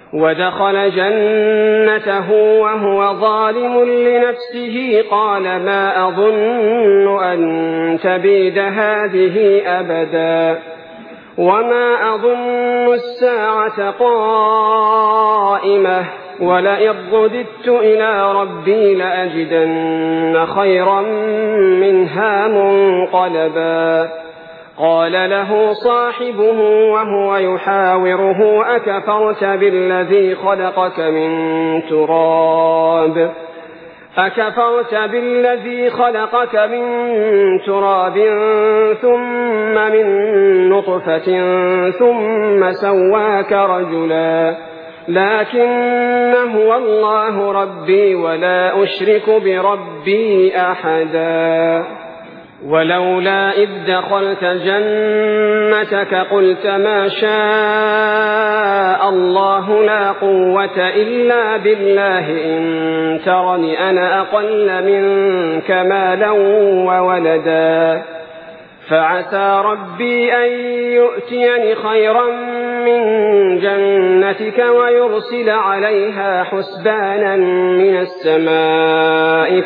ودخل جنته وهو ظالم لنفسه قال ما أظن أن تبيد هذه أبدا وما أظن الساعة قائمة ولئن رددت إلى ربي لأجدن خيرا منها منقلبا قال له صاحبه وهو يحاوره أكفرت بالذي خلقك من تراب ثم من نطفة ثم سواك رجلا لكن هو الله ربي ولا أشرك بربي أحدا ولولا إذ دخلت جنتك قلت ما شاء الله لا قوة إلا بالله إن ترني أنا أقل منك مالا وولدا فعسى ربي أن يؤتيني خيرا من جنتك ويرسل عليها حسبانا من السماء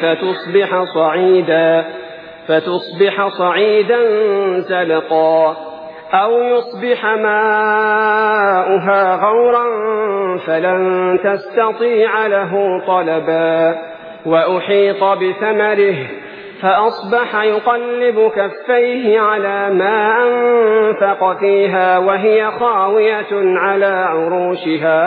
فتصبح صعيدا زلقا أو يصبح ماؤها غورا فلن تستطيع له طلبا وأحيط بثمره فأصبح يقلب كفيه على ما أنفق فيها وهي خاوية على عروشها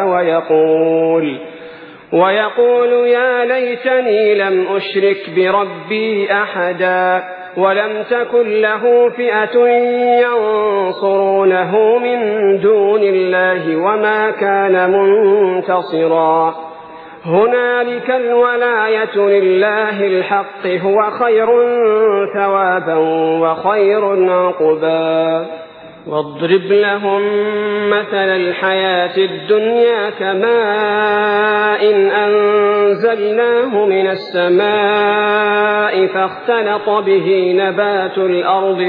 ويقول يا ليتني لم أشرك بربي أحدا ولم تكن له فئة ينصرونه من دون الله وما كان منتصرا هنالك الولاية لله الحق هو خير ثوابا وخير عقبا واضرب لهم مثل الحياة الدنيا كماء أنزلناه من السماء فاختلط به نبات الأرض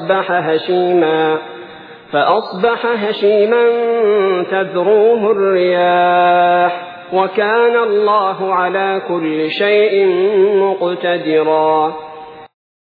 فأصبح هشيما تذروه الرياح وكان الله على كل شيء مقتدرا